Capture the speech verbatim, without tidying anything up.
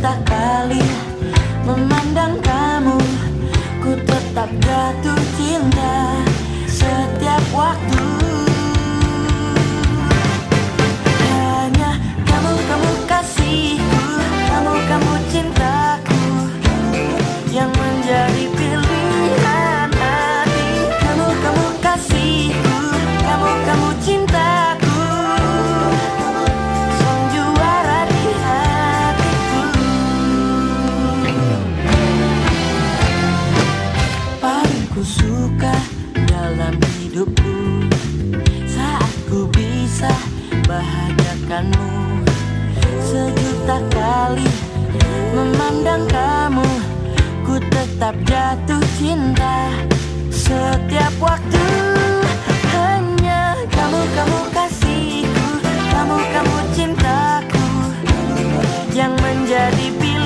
Sejuta kali memandang kamu, ku tetap jatuh cinta setiap waktu. Hanya kamu, kamu kasihku, kamu, kamu cintaku, yang menjadi pilihan hati. Kamu, kamu kasihku, kamu, kamu cintaku, sang juara di hatiku. Paling ku suka dalam hidupku saat ku bisa bahagiakanmu. Sejuta kali memandang kamu, ku tetap jatuh cinta setiap waktu. Hanya kamu, kamu kasihku, kamu, kamu cintaku, yang menjadi pilihan